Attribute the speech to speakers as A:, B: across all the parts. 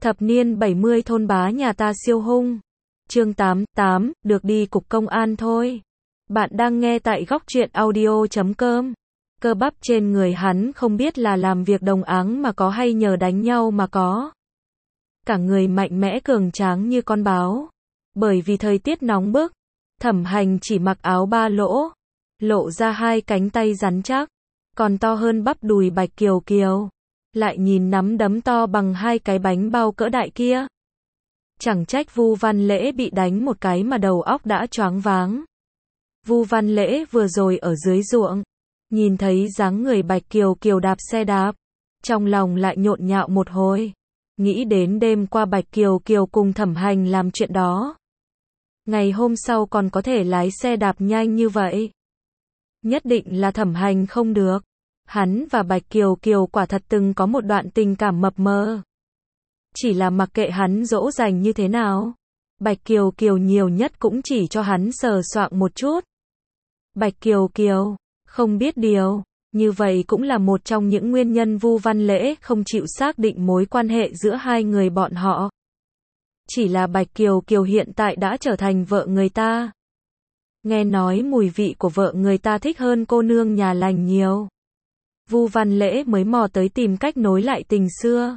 A: Thập niên 70 thôn bá nhà ta siêu hung. Chương 88, được đi cục công an thôi. Bạn đang nghe tại góc truyện audio.com. Cơ bắp trên người hắn không biết là làm việc đồng áng mà có hay nhờ đánh nhau mà có. Cả người mạnh mẽ cường tráng như con báo. Bởi vì thời tiết nóng bức, Thẩm Hành chỉ mặc áo ba lỗ, lộ ra hai cánh tay rắn chắc, còn to hơn bắp đùi Bạch Kiều Kiều. Lại nhìn nắm đấm to bằng hai cái bánh bao cỡ đại kia. Chẳng trách Vu Văn Lễ bị đánh một cái mà đầu óc đã choáng váng. Vu Văn Lễ vừa rồi ở dưới ruộng, nhìn thấy dáng người Bạch Kiều Kiều đạp xe đạp, trong lòng lại nhộn nhạo một hồi, nghĩ đến đêm qua Bạch Kiều Kiều cùng Thẩm Hành làm chuyện đó. Ngày hôm sau còn có thể lái xe đạp nhanh như vậy. Nhất định là Thẩm Hành không được. Hắn và Bạch Kiều Kiều quả thật từng có một đoạn tình cảm mập mờ. Chỉ là mặc kệ hắn dỗ dành như thế nào, Bạch Kiều Kiều nhiều nhất cũng chỉ cho hắn sờ soạng một chút. Bạch Kiều Kiều không biết điều, như vậy cũng là một trong những nguyên nhân Vu Văn Lễ không chịu xác định mối quan hệ giữa hai người bọn họ. Chỉ là Bạch Kiều Kiều hiện tại đã trở thành vợ người ta. Nghe nói mùi vị của vợ người ta thích hơn cô nương nhà lành nhiều. Vu Văn Lễ mới mò tới tìm cách nối lại tình xưa.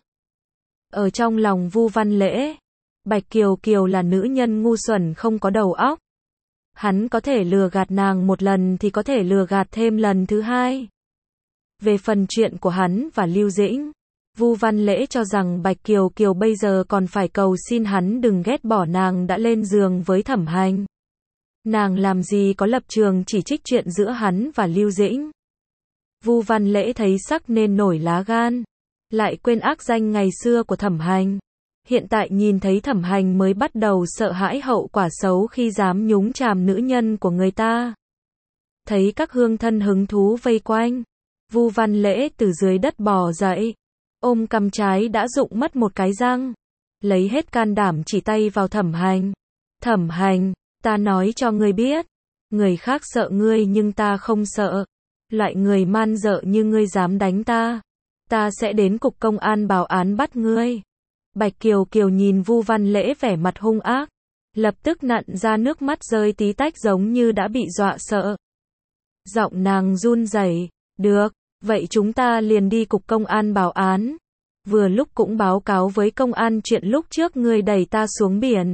A: Ở trong lòng Vu Văn Lễ, Bạch Kiều Kiều là nữ nhân ngu xuẩn không có đầu óc. Hắn có thể lừa gạt nàng một lần thì có thể lừa gạt thêm lần thứ hai. Về phần chuyện của hắn và Lưu Dĩnh, Vu Văn Lễ cho rằng Bạch Kiều Kiều bây giờ còn phải cầu xin hắn đừng ghét bỏ nàng đã lên giường với Thẩm Hành. Nàng làm gì có lập trường chỉ trích chuyện giữa hắn và Lưu Dĩnh. Vu Văn Lễ thấy sắc nên nổi lá gan, lại quên ác danh ngày xưa của Thẩm Hành. Hiện tại nhìn thấy Thẩm Hành mới bắt đầu sợ hãi hậu quả xấu khi dám nhúng chàm nữ nhân của người ta. Thấy các hương thân hứng thú vây quanh, Vu Văn Lễ từ dưới đất bò dậy, ôm cằm trái đã rụng mất một cái răng, lấy hết can đảm chỉ tay vào Thẩm Hành. Thẩm Hành, ta nói cho ngươi biết, người khác sợ ngươi nhưng ta không sợ. Loại người man dợ như ngươi dám đánh ta, ta sẽ đến cục công an báo án bắt ngươi. Bạch Kiều Kiều nhìn Vu Văn Lễ vẻ mặt hung ác, lập tức nặn ra nước mắt rơi tí tách giống như đã bị dọa sợ. Giọng nàng run rẩy, được, vậy chúng ta liền đi cục công an báo án. Vừa lúc cũng báo cáo với công an chuyện lúc trước ngươi đẩy ta xuống biển.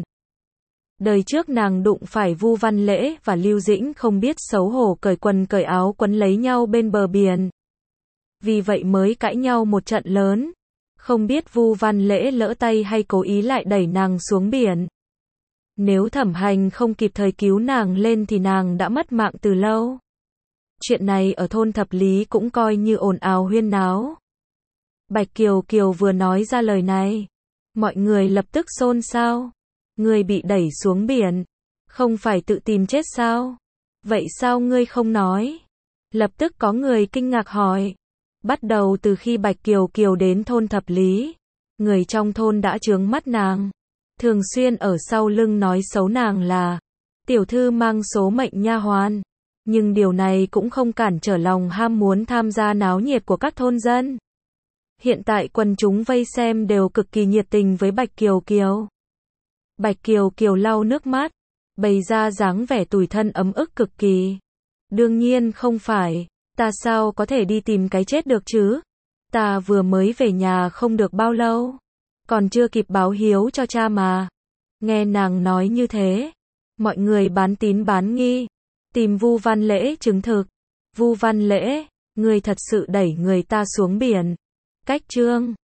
A: Đời trước nàng đụng phải Vu Văn Lễ và Lưu Dĩnh không biết xấu hổ cởi quần cởi áo quấn lấy nhau bên bờ biển. Vì vậy mới cãi nhau một trận lớn. Không biết Vu Văn Lễ lỡ tay hay cố ý lại đẩy nàng xuống biển. Nếu Thẩm Hành không kịp thời cứu nàng lên thì nàng đã mất mạng từ lâu. Chuyện này ở thôn Thập Lý cũng coi như ồn ào huyên náo. Bạch Kiều Kiều vừa nói ra lời này, mọi người lập tức xôn xao. Ngươi bị đẩy xuống biển, không phải tự tìm chết sao? Vậy sao ngươi không nói? Lập tức có người kinh ngạc hỏi. Bắt đầu từ khi Bạch Kiều Kiều đến thôn Thập Lý, người trong thôn đã chướng mắt nàng. Thường xuyên ở sau lưng nói xấu nàng là tiểu thư mang số mệnh nha hoàn. Nhưng điều này cũng không cản trở lòng ham muốn tham gia náo nhiệt của các thôn dân. Hiện tại quần chúng vây xem đều cực kỳ nhiệt tình với Bạch Kiều Kiều. Bạch Kiều Kiều lau nước mắt, bày ra dáng vẻ tủi thân ấm ức cực kỳ. Đương nhiên không phải, ta sao có thể đi tìm cái chết được chứ? Ta vừa mới về nhà không được bao lâu, còn chưa kịp báo hiếu cho cha mà. Nghe nàng nói như thế, mọi người bán tín bán nghi, tìm Vu Văn Lễ chứng thực. Vu Văn Lễ, ngươi thật sự đẩy người ta xuống biển. Cách chương